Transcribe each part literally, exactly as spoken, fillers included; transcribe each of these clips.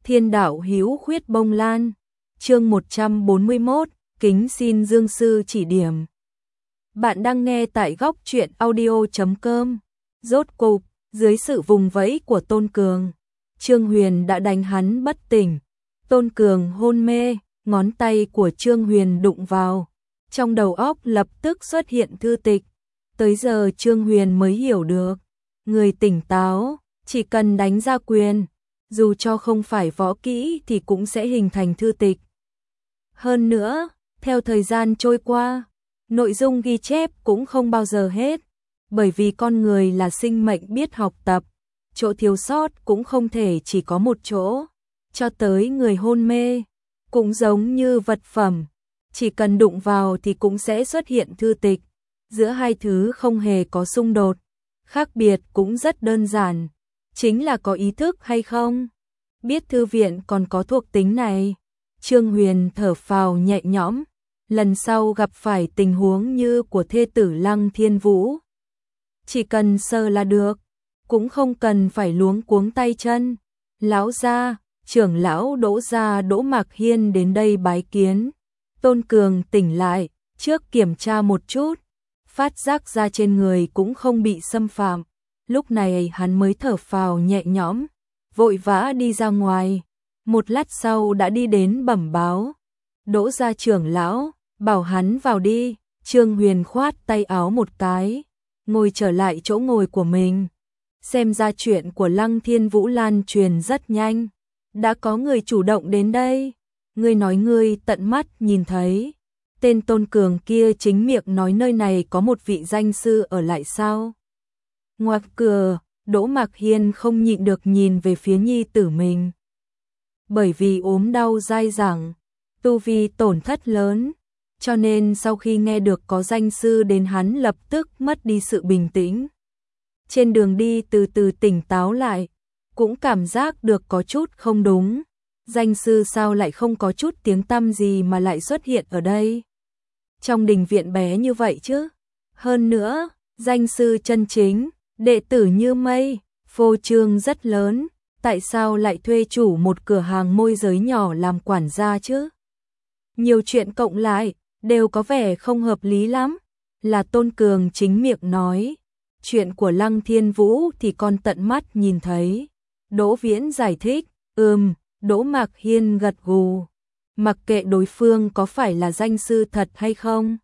Thiên đạo hữu khuyết bông lan. Chương một trăm bốn mươi mốt, kính xin Dương sư chỉ điểm. Bạn đang nghe tại góc truyện audio chấm com. Rốt cục, dưới sự vùng vẫy của Tôn Cường, Trương Huyền đã đánh hắn bất tỉnh. Tôn Cường hôn mê, ngón tay của Trương Huyền đụng vào, trong đầu óc lập tức xuất hiện thư tịch. Tới giờ Trương Huyền mới hiểu được, người tỉnh táo, chỉ cần đánh ra quyền, dù cho không phải võ kỹ thì cũng sẽ hình thành thư tịch. Hơn nữa, theo thời gian trôi qua, nội dung ghi chép cũng không bao giờ hết, bởi vì con người là sinh mệnh biết học tập, chỗ thiếu sót cũng không thể chỉ có một chỗ. Cho tới người hôn mê, cũng giống như vật phẩm, chỉ cần đụng vào thì cũng sẽ xuất hiện thư tịch. Giữa hai thứ không hề có xung đột, khác biệt cũng rất đơn giản, chính là có ý thức hay không. Biết thư viện còn có thuộc tính này, Trương Huyền thở phào nhẹ nhõm, lần sau gặp phải tình huống như của thê tử Lăng Thiên Vũ, chỉ cần sờ là được, cũng không cần phải luống cuống tay chân. Lão gia, trưởng lão Đỗ gia Đỗ Mạc Hiên đến đây bái kiến. Tôn Cường tỉnh lại, trước kiểm tra một chút, phát giác ra trên người cũng không bị xâm phạm, lúc này hắn mới thở phào nhẹ nhõm, vội vã đi ra ngoài. Một lát sau đã đi đến bẩm báo, Đỗ gia trưởng lão, bảo hắn vào đi. Trương Huyền khoát tay áo một cái, ngồi trở lại chỗ ngồi của mình. Xem ra chuyện của Lăng Thiên Vũ lan truyền rất nhanh, đã có người chủ động đến đây. Ngươi nói ngươi tận mắt nhìn thấy, tên Tôn Cường kia chính miệng nói nơi này có một vị danh sư ở lại sao? Ngoặc cửa, Đỗ Mạc Hiên không nhịn được nhìn về phía nhi tử mình. Bởi vì ốm đau dai dẳng, tu vi tổn thất lớn, cho nên sau khi nghe được có danh sư đến hắn lập tức mất đi sự bình tĩnh. Trên đường đi từ từ tỉnh táo lại, cũng cảm giác được có chút không đúng. Danh sư sao lại không có chút tiếng tăm gì mà lại xuất hiện ở đây? Trong đình viện bé như vậy chứ? Hơn nữa, danh sư chân chính, đệ tử như mây, phô trương rất lớn, tại sao lại thuê chủ một cửa hàng môi giới nhỏ làm quản gia chứ? Nhiều chuyện cộng lại, đều có vẻ không hợp lý lắm. Là Tôn Cường chính miệng nói, chuyện của Lăng Thiên Vũ thì con tận mắt nhìn thấy. Đỗ Viễn giải thích, ừm. Đỗ Mạc Hiên gật gù, mặc kệ đối phương có phải là danh sư thật hay không.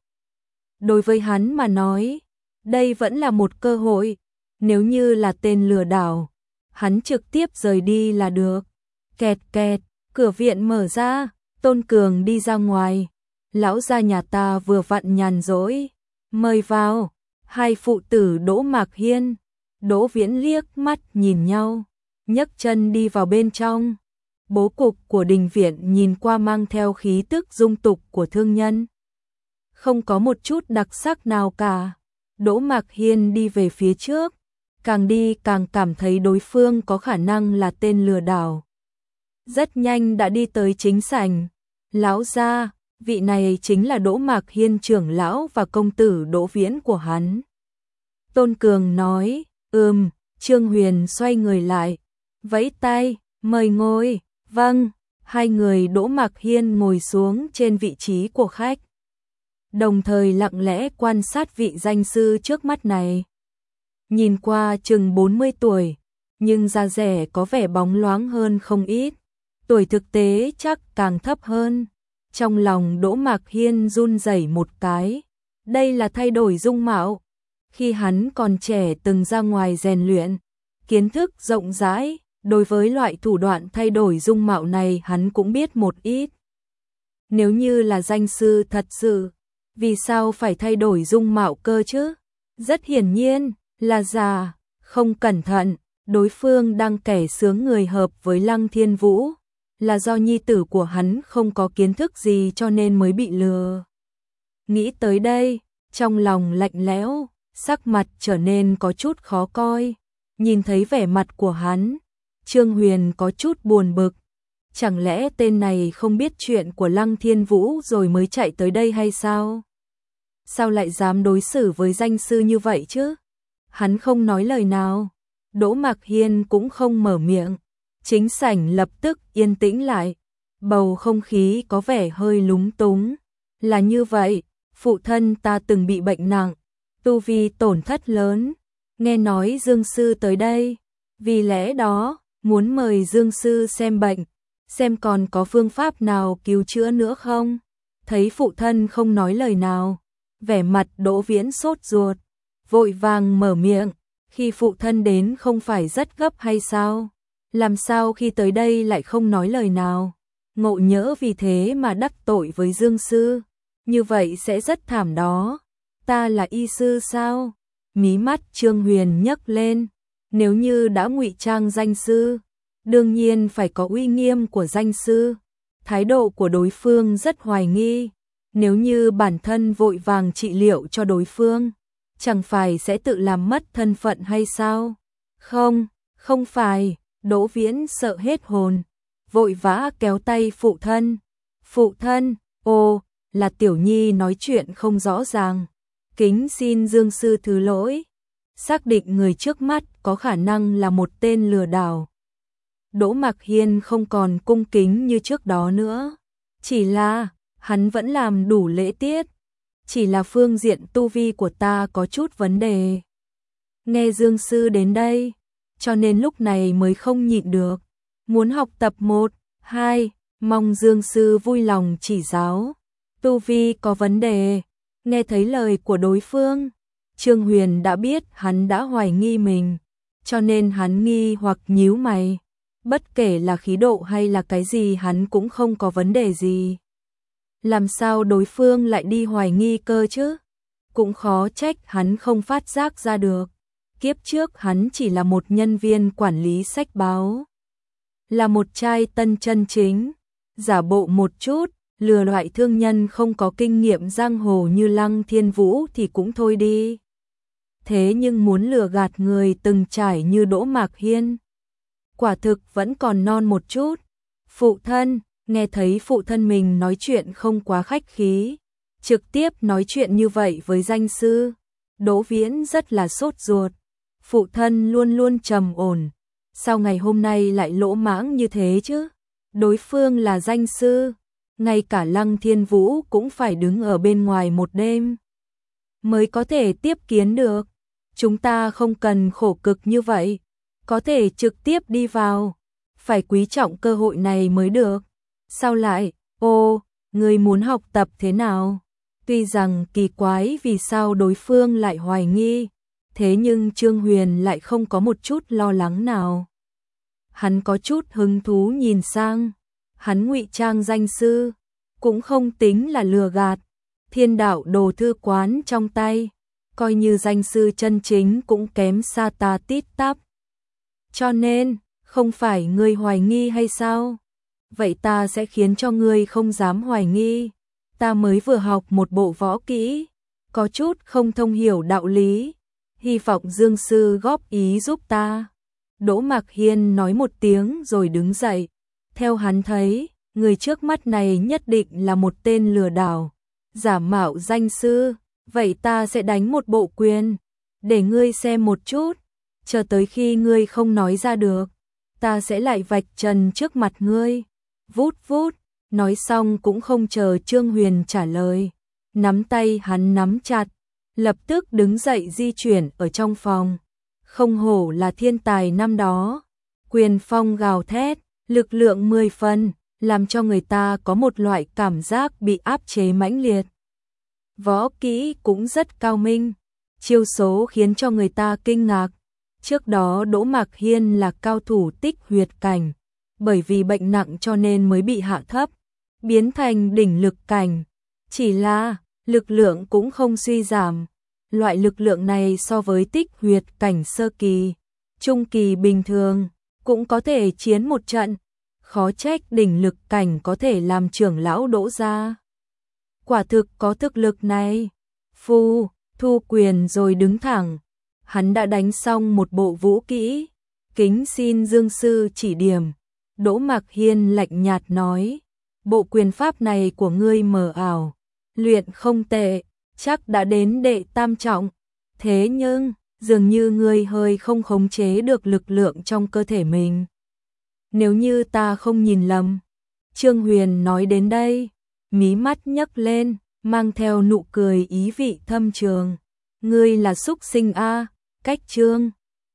Đối với hắn mà nói, đây vẫn là một cơ hội, nếu như là tên lừa đảo, hắn trực tiếp rời đi là được. Kẹt kẹt, cửa viện mở ra, Tôn Cường đi ra ngoài. Lão gia nhà ta vừa vặn nhàn rỗi, mời vào. Hai phụ tử Đỗ Mạc Hiên, Đỗ Viễn liếc mắt nhìn nhau, nhấc chân đi vào bên trong. Bố cục của đình viện nhìn qua mang theo khí tức dung tục của thương nhân, không có một chút đặc sắc nào cả. Đỗ Mạc Hiên đi về phía trước, càng đi càng cảm thấy đối phương có khả năng là tên lừa đảo. Rất nhanh đã đi tới chính sảnh. Lão gia, vị này chính là Đỗ Mạc Hiên trưởng lão và công tử Đỗ Viễn của hắn. Tôn Cường nói, ừm. Trương Huyền xoay người lại, vẫy tay, mời ngồi. Vâng. Hai người Đỗ Mạc Hiên ngồi xuống trên vị trí của khách, đồng thời lặng lẽ quan sát vị danh sư trước mắt này. Nhìn qua chừng bốn mươi tuổi, nhưng da dẻ có vẻ bóng loáng hơn không ít, tuổi thực tế chắc càng thấp hơn. Trong lòng Đỗ Mạc Hiên run rẩy một cái, đây là thay đổi dung mạo. Khi hắn còn trẻ từng ra ngoài rèn luyện, kiến thức rộng rãi, đối với loại thủ đoạn thay đổi dung mạo này hắn cũng biết một ít. Nếu như là danh sư thật sự, vì sao phải thay đổi dung mạo cơ chứ? Rất hiển nhiên là già, không cẩn thận, đối phương đang kẻ sướng người hợp với Lăng Thiên Vũ, là do nhi tử của hắn không có kiến thức gì cho nên mới bị lừa. Nghĩ tới đây, trong lòng lạnh lẽo, sắc mặt trở nên có chút khó coi. Nhìn thấy vẻ mặt của hắn, Trương Huyền có chút buồn bực. Chẳng lẽ tên này không biết chuyện của Lăng Thiên Vũ rồi mới chạy tới đây hay sao? Sao lại dám đối xử với danh sư như vậy chứ? Hắn không nói lời nào, Đỗ Mạc Hiên cũng không mở miệng, Chính sảnh lập tức yên tĩnh lại, bầu không khí có vẻ hơi lúng túng. Là như vậy, phụ thân ta từng bị bệnh nặng, tu vi tổn thất lớn, nghe nói Dương sư tới đây, vì lẽ đó, muốn mời Dương sư xem bệnh, xem còn có phương pháp nào cứu chữa nữa không. Thấy phụ thân không nói lời nào, vẻ mặt Đỗ Viễn sốt ruột, vội vàng mở miệng, khi phụ thân đến không phải rất gấp hay sao? Làm sao khi tới đây lại không nói lời nào? Ngộ nhỡ vì thế mà đắc tội với Dương sư, như vậy sẽ rất thảm đó. Ta là y sư sao? Mí mắt Trương Huyền nhấc lên, nếu như đã ngụy trang danh sư, đương nhiên phải có uy nghiêm của danh sư. Thái độ của đối phương rất hoài nghi, nếu như bản thân vội vàng trị liệu cho đối phương, chẳng phải sẽ tự làm mất thân phận hay sao? Không, không phải. Đỗ Viễn sợ hết hồn, vội vã kéo tay phụ thân. Phụ thân, ô, là Tiểu Nhi nói chuyện không rõ ràng, kính xin Dương sư thứ lỗi. Xác định người trước mắt có khả năng là một tên lừa đảo, Đỗ Mạc Hiên không còn cung kính như trước đó nữa, chỉ là hắn vẫn làm đủ lễ tiết, chỉ là phương diện tu vi của ta có chút vấn đề. Nghe Dương sư đến đây, cho nên lúc này mới không nhịn được, muốn học tập một, hai, mong Dương sư vui lòng chỉ giáo. Tu vi có vấn đề. Nghe thấy lời của đối phương, Trương Huyền đã biết hắn đã hoài nghi mình, cho nên hắn nghi hoặc nhíu mày. Bất kể là khí độ hay là cái gì hắn cũng không có vấn đề gì. Làm sao đối phương lại đi hoài nghi cơ chứ? Cũng khó trách hắn không phát giác ra được. Kiếp trước hắn chỉ là một nhân viên quản lý sách báo, là một trai tân chân chính, giả bộ một chút, lừa loại thương nhân không có kinh nghiệm giang hồ như Lăng Thiên Vũ thì cũng thôi đi. Thế nhưng muốn lừa gạt người từng trải như Đỗ Mạc Hiên, quả thực vẫn còn non một chút. Phụ thân, nghe thấy phụ thân mình nói chuyện không quá khách khí, trực tiếp nói chuyện như vậy với danh sư, Đỗ Viễn rất là sốt ruột. Phụ thân luôn luôn trầm ổn, sao ngày hôm nay lại lỗ mãng như thế chứ? Đối phương là danh sư, ngay cả Lăng Thiên Vũ cũng phải đứng ở bên ngoài một đêm mới có thể tiếp kiến được. Chúng ta không cần khổ cực như vậy, có thể trực tiếp đi vào, phải quý trọng cơ hội này mới được. Sao lại, ô, người muốn học tập thế nào? Tuy rằng kỳ quái vì sao đối phương lại hoài nghi, thế nhưng Trương Huyền lại không có một chút lo lắng nào. Hắn có chút hứng thú nhìn sang, hắn ngụy trang danh sư, cũng không tính là lừa gạt. Thiên đạo đồ thư quán trong tay, coi như danh sư chân chính cũng kém xa ta tít tắp. Cho nên, không phải ngươi hoài nghi hay sao? Vậy ta sẽ khiến cho ngươi không dám hoài nghi. Ta mới vừa học một bộ võ kỹ, có chút không thông hiểu đạo lý, hy vọng Dương sư góp ý giúp ta. Đỗ Mạc Hiên nói một tiếng rồi đứng dậy. Theo hắn thấy, người trước mắt này nhất định là một tên lừa đảo, giả mạo danh sư. Vậy ta sẽ đánh một bộ quyền, để ngươi xem một chút, chờ tới khi ngươi không nói ra được, ta sẽ lại vạch trần trước mặt ngươi. Vút vút, nói xong cũng không chờ Trương Huyền trả lời, nắm tay hắn nắm chặt, lập tức đứng dậy di chuyển ở trong phòng. Không hổ là thiên tài năm đó, quyền phong gào thét, lực lượng mười phần, làm cho người ta có một loại cảm giác bị áp chế mãnh liệt. Võ kỹ cũng rất cao minh, chiêu số khiến cho người ta kinh ngạc. Trước đó Đỗ Mạc Hiên là cao thủ tích huyệt cảnh, bởi vì bệnh nặng cho nên mới bị hạ thấp, biến thành đỉnh lực cảnh. Chỉ là, lực lượng cũng không suy giảm. Loại lực lượng này so với tích huyệt cảnh sơ kỳ, trung kỳ bình thường, cũng có thể chiến một trận. Khó trách đỉnh lực cảnh có thể làm trưởng lão Đỗ gia. Quả thực có thực lực này. Phu, thu quyền rồi đứng thẳng. Hắn đã đánh xong một bộ vũ kỹ, kính xin Dương sư chỉ điểm. Đỗ Mạc Hiên lạnh nhạt nói, bộ quyền pháp này của ngươi mờ ảo, luyện không tệ, chắc đã đến đệ tam trọng. Thế nhưng, dường như ngươi hơi không khống chế được lực lượng trong cơ thể mình. Nếu như ta không nhìn lầm. Trương Huyền nói đến đây, mí mắt nhấc lên, mang theo nụ cười ý vị thâm trường. Ngươi là súc sinh a, cách Trương